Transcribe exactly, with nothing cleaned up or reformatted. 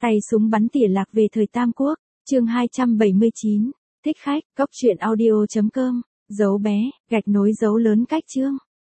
Tay súng bắn tỉa lạc về thời Tam Quốc, chương hai trăm bảy mươi chín, thích khách, cốc truyện audio chấm com, dấu bé, gạch nối dấu lớn cách chương.